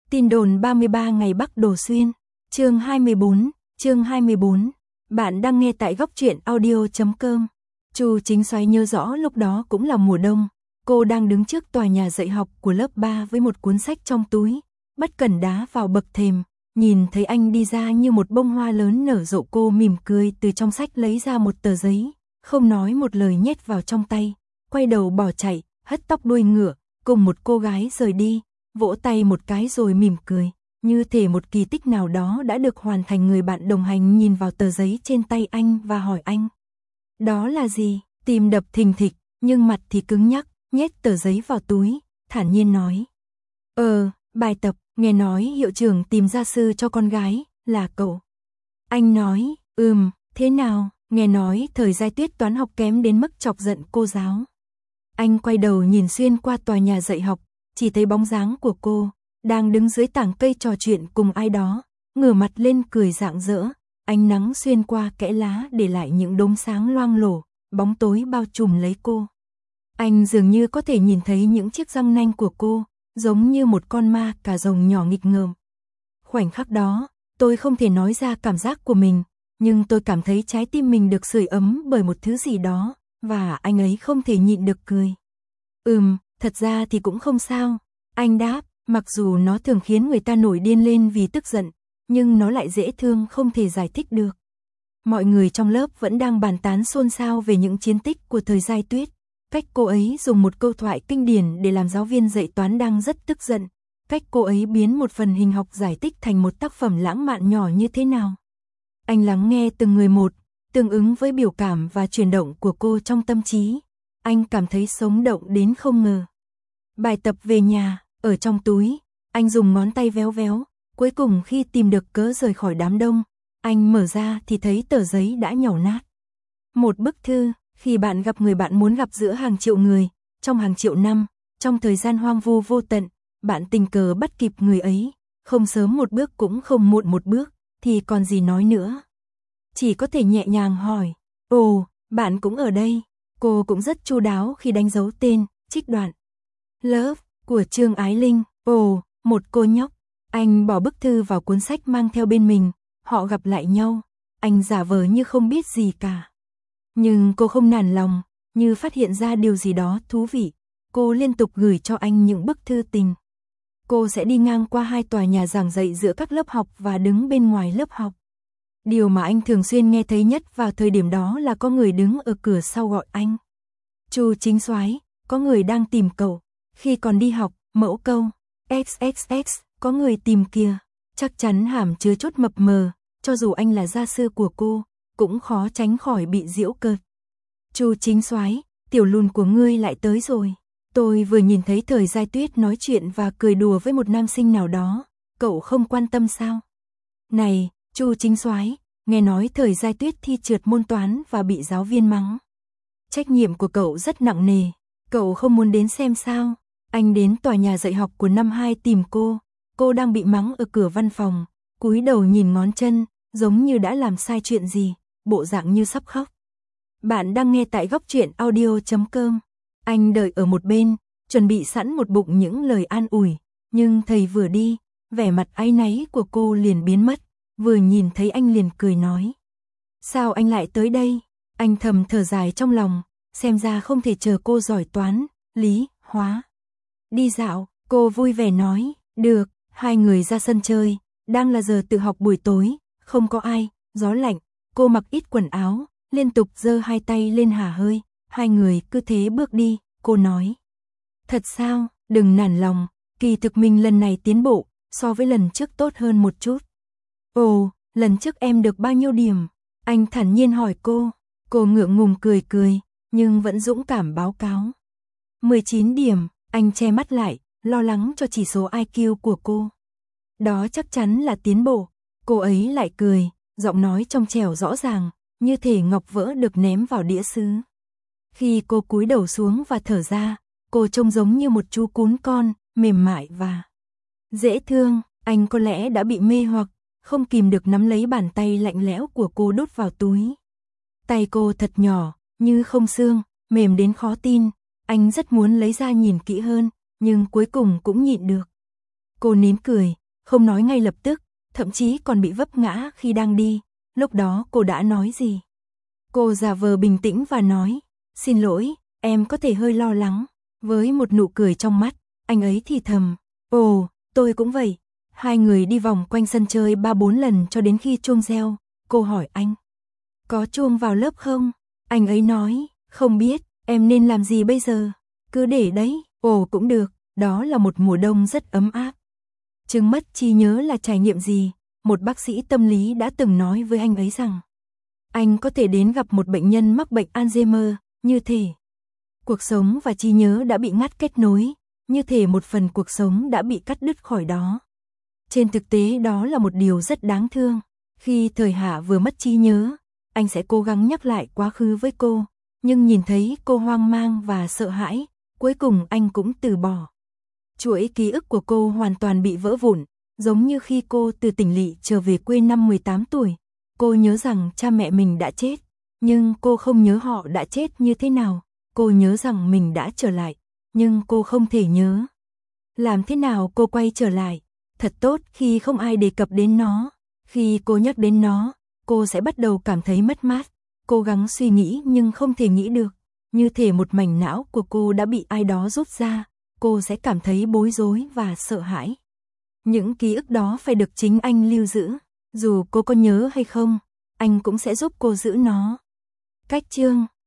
Tin đồn 33 ngày Bắc Đồ Xuyên. Chương 24. Bạn đang nghe tại góc truyện audio.com. Chu Chính Soái nhớ rõ lúc đó cũng là mùa đông, cô đang đứng trước tòa nhà dạy học của lớp 3 với một cuốn sách trong túi, bất cẩn đá vào bậc thềm, nhìn thấy anh đi ra như một bông hoa lớn nở rộ, cô mỉm cười từ trong sách lấy ra một tờ giấy, không nói một lời nhét vào trong tay, quay đầu bỏ chạy, hất tóc đuôi ngựa, cùng một cô gái rời đi, vỗ tay một cái rồi mỉm cười, như thể một kỳ tích nào đó đã được hoàn thành. Người bạn đồng hành nhìn vào tờ giấy trên tay anh và hỏi anh. Đó là gì? Tim đập thình thịch, nhưng mặt thì cứng nhắc, nhét tờ giấy vào túi, thản nhiên nói. Bài tập, nghe nói hiệu trưởng tìm gia sư cho con gái, là cậu. Anh nói, thế nào, nghe nói thời Giai Tuyết toán học kém đến mức chọc giận cô giáo. Anh quay đầu nhìn xuyên qua tòa nhà dạy học, chỉ thấy bóng dáng của cô, đang đứng dưới tảng cây trò chuyện cùng ai đó, ngửa mặt lên cười rạng rỡ, ánh nắng xuyên qua kẽ lá để lại những đốm sáng loang lổ, bóng tối bao trùm lấy cô. Anh dường như có thể nhìn thấy những chiếc răng nanh của cô, giống như một con ma cà rồng nhỏ nghịch ngợm. Khoảnh khắc đó, tôi không thể nói ra cảm giác của mình, nhưng tôi cảm thấy trái tim mình được sưởi ấm bởi một thứ gì đó, và anh ấy không thể nhịn được cười. Thật ra thì cũng không sao, anh đáp, mặc dù nó thường khiến người ta nổi điên lên vì tức giận, nhưng nó lại dễ thương không thể giải thích được. Mọi người trong lớp vẫn đang bàn tán xôn xao về những chiến tích của thời Giai Tuyết, cách cô ấy dùng một câu thoại kinh điển để làm giáo viên dạy toán đang rất tức giận, cách cô ấy biến một phần hình học giải tích thành một tác phẩm lãng mạn nhỏ như thế nào. Anh lắng nghe từng người một, tương ứng với biểu cảm và chuyển động của cô trong tâm trí. Anh cảm thấy sống động đến không ngờ. Bài tập về nhà, ở trong túi, anh dùng ngón tay véo véo, cuối cùng khi tìm được cớ rời khỏi đám đông, anh mở ra thì thấy tờ giấy đã nhàu nát. Một bức thư, khi bạn gặp người bạn muốn gặp giữa hàng triệu người, trong hàng triệu năm, trong thời gian hoang vu vô tận, bạn tình cờ bắt kịp người ấy, không sớm một bước cũng không muộn một bước, thì còn gì nói nữa. Chỉ có thể nhẹ nhàng hỏi, bạn cũng ở đây. Cô cũng rất chu đáo khi đánh dấu tên, trích đoạn. Love, của Trương Ái Linh, một cô nhóc. Anh bỏ bức thư vào cuốn sách mang theo bên mình, họ gặp lại nhau, anh giả vờ như không biết gì cả. Nhưng cô không nản lòng, như phát hiện ra điều gì đó thú vị, cô liên tục gửi cho anh những bức thư tình. Cô sẽ đi ngang qua 2 tòa nhà giảng dạy giữa các lớp học và đứng bên ngoài lớp học. Điều mà anh thường xuyên nghe thấy nhất vào thời điểm đó là có người đứng ở cửa sau gọi anh. Chu Chính Soái, có người đang tìm cậu. Khi còn đi học, mẫu câu XXX, có người tìm kìa. Chắc chắn hàm chứa chốt mập mờ, cho dù anh là gia sư của cô, cũng khó tránh khỏi bị giễu cợt. Chu Chính Soái, tiểu lùn của ngươi lại tới rồi. Tôi vừa nhìn thấy thời Giai Tuyết nói chuyện và cười đùa với một nam sinh nào đó, cậu không quan tâm sao? Này, Chu Chính Soái, nghe nói thời Giai Tuyết thi trượt môn toán và bị giáo viên mắng. Trách nhiệm của cậu rất nặng nề, cậu không muốn đến xem sao? Anh đến tòa nhà dạy học của năm 2 tìm cô đang bị mắng ở cửa văn phòng, cúi đầu nhìn ngón chân, giống như đã làm sai chuyện gì, bộ dạng như sắp khóc. Bạn đang nghe tại góc truyện audio.com. Anh đợi ở một bên, chuẩn bị sẵn một bụng những lời an ủi, nhưng thầy vừa đi, vẻ mặt áy náy của cô liền biến mất, vừa nhìn thấy anh liền cười nói. Sao anh lại tới đây? Anh thầm thở dài trong lòng, xem ra không thể chờ cô giỏi toán, lý, hóa. Đi dạo, cô vui vẻ nói, được, 2 người ra sân chơi, đang là giờ tự học buổi tối, không có ai, gió lạnh, cô mặc ít quần áo, liên tục giơ 2 tay lên hả hơi, 2 người cứ thế bước đi, cô nói. Thật sao, đừng nản lòng, kỳ thực mình lần này tiến bộ, so với lần trước tốt hơn một chút. Lần trước em được bao nhiêu điểm? Anh thản nhiên hỏi cô ngượng ngùng cười, nhưng vẫn dũng cảm báo cáo. 19 điểm, anh che mắt lại, lo lắng cho chỉ số IQ của cô. Đó chắc chắn là tiến bộ, cô ấy lại cười, giọng nói trong trẻo rõ ràng, như thể ngọc vỡ được ném vào đĩa sứ. Khi cô cúi đầu xuống và thở ra, cô trông giống như một chú cún con, mềm mại và dễ thương. Anh có lẽ đã bị mê hoặc, không kìm được nắm lấy bàn tay lạnh lẽo của cô đút vào túi. Tay cô thật nhỏ, như không xương, mềm đến khó tin. Anh rất muốn lấy ra nhìn kỹ hơn, nhưng cuối cùng cũng nhịn được. Cô nín cười, không nói ngay lập tức, thậm chí còn bị vấp ngã khi đang đi. Lúc đó cô đã nói gì? Cô giả vờ bình tĩnh và nói, xin lỗi, em có thể hơi lo lắng. Với một nụ cười trong mắt, anh ấy thì thầm, ồ, tôi cũng vậy. Hai người đi vòng quanh sân chơi 3-4 lần cho đến khi chuông reo. Cô hỏi anh, có chuông vào lớp không? Anh ấy nói, không biết, em nên làm gì bây giờ? Cứ để đấy, ồ cũng được, đó là một mùa đông rất ấm áp. Chứng mất trí nhớ là trải nghiệm gì? Một bác sĩ tâm lý đã từng nói với anh ấy rằng, anh có thể đến gặp một bệnh nhân mắc bệnh Alzheimer, như thể cuộc sống và trí nhớ đã bị ngắt kết nối, như thể một phần cuộc sống đã bị cắt đứt khỏi đó. Trên thực tế đó là một điều rất đáng thương. Khi Thời Hạ vừa mất trí nhớ, anh sẽ cố gắng nhắc lại quá khứ với cô, nhưng nhìn thấy cô hoang mang và sợ hãi, cuối cùng anh cũng từ bỏ. Chuỗi ký ức của cô hoàn toàn bị vỡ vụn, giống như khi cô từ tỉnh lỵ trở về quê năm 18 tuổi. Cô nhớ rằng cha mẹ mình đã chết, nhưng cô không nhớ họ đã chết như thế nào. Cô nhớ rằng mình đã trở lại, nhưng cô không thể nhớ làm thế nào cô quay trở lại. Thật tốt khi không ai đề cập đến nó. Khi cô nhắc đến nó, cô sẽ bắt đầu cảm thấy mất mát. Cố gắng suy nghĩ nhưng không thể nghĩ được. Như thể một mảnh não của cô đã bị ai đó rút ra. Cô sẽ cảm thấy bối rối và sợ hãi. Những ký ức đó phải được chính anh lưu giữ. Dù cô có nhớ hay không, anh cũng sẽ giúp cô giữ nó. Cách chương